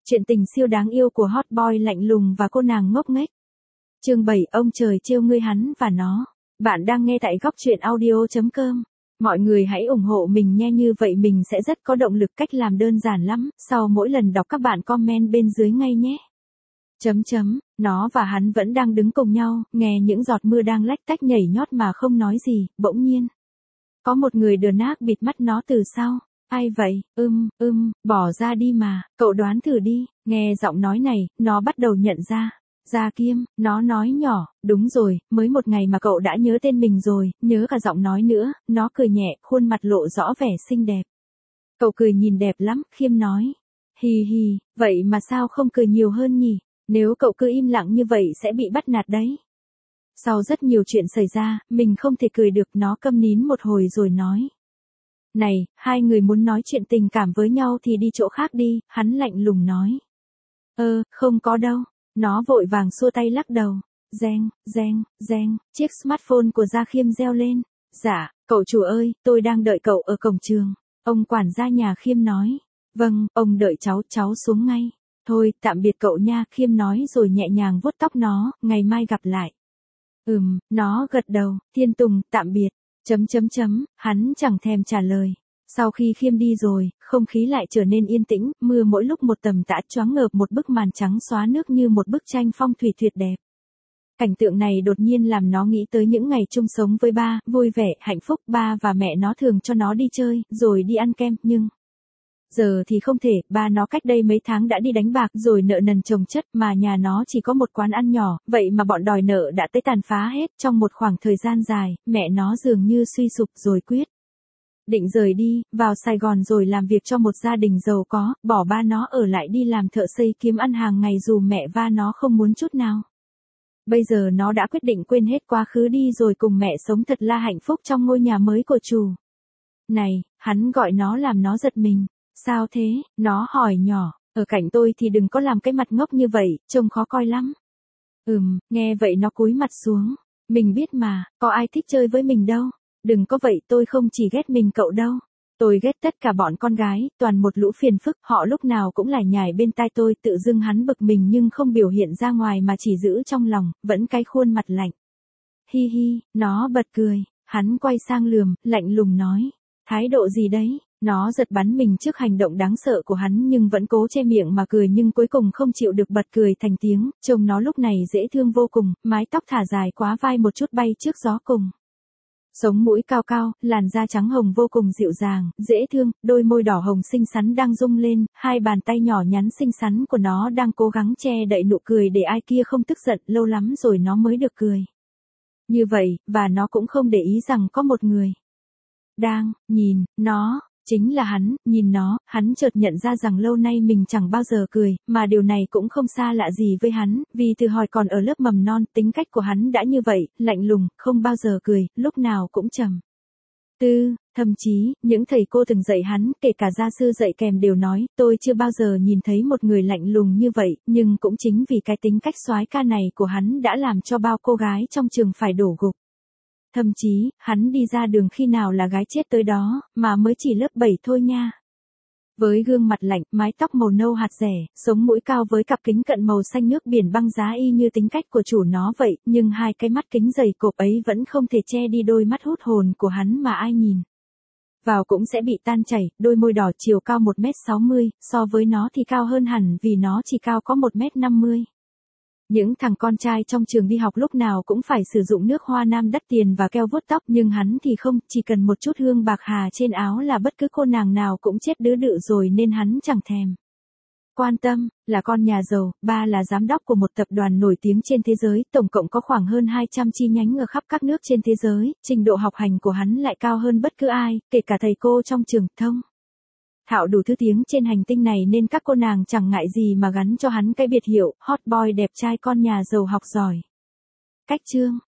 Chuyện tình siêu đáng yêu của hot boy lạnh lùng và cô nàng ngốc nghếch. Chương 7, ông trời trêu ngươi hắn và nó. Bạn đang nghe tại góc truyện audio.com. Mọi người hãy ủng hộ mình nha, như vậy mình sẽ rất có động lực. Cách làm đơn giản lắm, sau mỗi lần đọc các bạn comment bên dưới ngay nhé. Nó và hắn vẫn đang đứng cùng nhau, nghe những giọt mưa đang lách tách nhảy nhót mà không nói gì, bỗng nhiên. Có một người đờ nác bịt mắt nó từ sau. Ai vậy? Bỏ ra đi mà, cậu đoán thử đi. Nghe giọng nói này, nó bắt đầu nhận ra. Gia Kiêm, nó nói nhỏ, đúng rồi, mới một ngày mà cậu đã nhớ tên mình rồi, nhớ cả giọng nói nữa. Nó cười nhẹ, khuôn mặt lộ rõ vẻ xinh đẹp. Cậu cười nhìn đẹp lắm, Khiêm nói. Hì hì, vậy mà sao không cười nhiều hơn nhỉ? Nếu cậu cứ im lặng như vậy sẽ bị bắt nạt đấy. Sau rất nhiều chuyện xảy ra, mình không thể cười được. Nó câm nín một hồi rồi nói. Này, hai người muốn nói chuyện tình cảm với nhau thì đi chỗ khác đi, hắn lạnh lùng nói. Không có đâu. Nó vội vàng xua tay lắc đầu. Reng, chiếc smartphone của Gia Khiêm reo lên. Dạ, cậu chủ ơi, tôi đang đợi cậu ở cổng trường. Ông quản gia nhà Khiêm nói. Vâng, ông đợi cháu xuống ngay. Thôi, tạm biệt cậu nha, Khiêm nói rồi nhẹ nhàng vuốt tóc nó, ngày mai gặp lại. Nó gật đầu, Thiên Tùng, tạm biệt. Hắn chẳng thèm trả lời. Sau khi Khiêm đi rồi, không khí lại trở nên yên tĩnh, mưa mỗi lúc một tầm tã choáng ngợp một bức màn trắng xóa nước như một bức tranh phong thủy tuyệt đẹp. Cảnh tượng này đột nhiên làm nó nghĩ tới những ngày chung sống với ba, vui vẻ, hạnh phúc. Ba và mẹ nó thường cho nó đi chơi, rồi đi ăn kem, nhưng giờ thì không thể. Ba nó cách đây mấy tháng đã đi đánh bạc rồi nợ nần chồng chất, mà nhà nó chỉ có một quán ăn nhỏ, vậy mà bọn đòi nợ đã tới tàn phá hết. Trong một khoảng thời gian dài, mẹ nó dường như suy sụp rồi quyết định rời đi, vào Sài Gòn rồi làm việc cho một gia đình giàu có, bỏ ba nó ở lại đi làm thợ xây kiếm ăn hàng ngày dù mẹ va nó không muốn chút nào. Bây giờ nó đã quyết định quên hết quá khứ đi rồi cùng mẹ sống thật là hạnh phúc trong ngôi nhà mới của chủ. Này, hắn gọi nó làm nó giật mình. Sao thế? Nó hỏi nhỏ, ở cạnh tôi thì đừng có làm cái mặt ngốc như vậy, trông khó coi lắm. Nghe vậy nó cúi mặt xuống. Mình biết mà, có ai thích chơi với mình đâu. Đừng có vậy, tôi không chỉ ghét mình cậu đâu. Tôi ghét tất cả bọn con gái, toàn một lũ phiền phức, họ lúc nào cũng lải nhải bên tai tôi. Tự dưng hắn bực mình nhưng không biểu hiện ra ngoài mà chỉ giữ trong lòng, vẫn cái khuôn mặt lạnh. Hi hi, nó bật cười, hắn quay sang lườm, lạnh lùng nói. Thái độ gì đấy? Nó giật bắn mình trước hành động đáng sợ của hắn nhưng vẫn cố che miệng mà cười, nhưng cuối cùng không chịu được bật cười thành tiếng. Trông nó lúc này dễ thương vô cùng, mái tóc thả dài quá vai một chút bay trước gió cùng. Sống mũi cao cao, làn da trắng hồng vô cùng dịu dàng, dễ thương, đôi môi đỏ hồng xinh xắn đang rung lên, hai bàn tay nhỏ nhắn xinh xắn của nó đang cố gắng che đậy nụ cười để ai kia không tức giận. Lâu lắm rồi nó mới được cười như vậy, và nó cũng không để ý rằng có một người đang nhìn nó. Chính là hắn. Nhìn nó, hắn chợt nhận ra rằng lâu nay mình chẳng bao giờ cười, mà điều này cũng không xa lạ gì với hắn, vì từ hồi còn ở lớp mầm non, tính cách của hắn đã như vậy, lạnh lùng, không bao giờ cười, lúc nào cũng trầm tư. Thậm chí, những thầy cô từng dạy hắn, kể cả gia sư dạy kèm đều nói, tôi chưa bao giờ nhìn thấy một người lạnh lùng như vậy, nhưng cũng chính vì cái tính cách soái ca này của hắn đã làm cho bao cô gái trong trường phải đổ gục. Thậm chí, hắn đi ra đường khi nào là gái chết tới đó, mà mới chỉ lớp 7 thôi nha. Với gương mặt lạnh, mái tóc màu nâu hạt rẻ, sống mũi cao với cặp kính cận màu xanh nước biển băng giá y như tính cách của chủ nó vậy, nhưng hai cái mắt kính dày cộp ấy vẫn không thể che đi đôi mắt hút hồn của hắn mà ai nhìn vào cũng sẽ bị tan chảy. Đôi môi đỏ, chiều cao 1m60, so với nó thì cao hơn hẳn vì nó chỉ cao có 1m50. Những thằng con trai trong trường đi học lúc nào cũng phải sử dụng nước hoa nam đắt tiền và keo vuốt tóc, nhưng hắn thì không, chỉ cần một chút hương bạc hà trên áo là bất cứ cô nàng nào cũng chết đứ đự rồi, nên hắn chẳng thèm quan tâm. Là con nhà giàu, ba là giám đốc của một tập đoàn nổi tiếng trên thế giới, tổng cộng có khoảng hơn 200 chi nhánh ở khắp các nước trên thế giới. Trình độ học hành của hắn lại cao hơn bất cứ ai, kể cả thầy cô trong trường, thông thạo đủ thứ tiếng trên hành tinh này, nên các cô nàng chẳng ngại gì mà gắn cho hắn cái biệt hiệu hot boy đẹp trai con nhà giàu học giỏi. Cách chương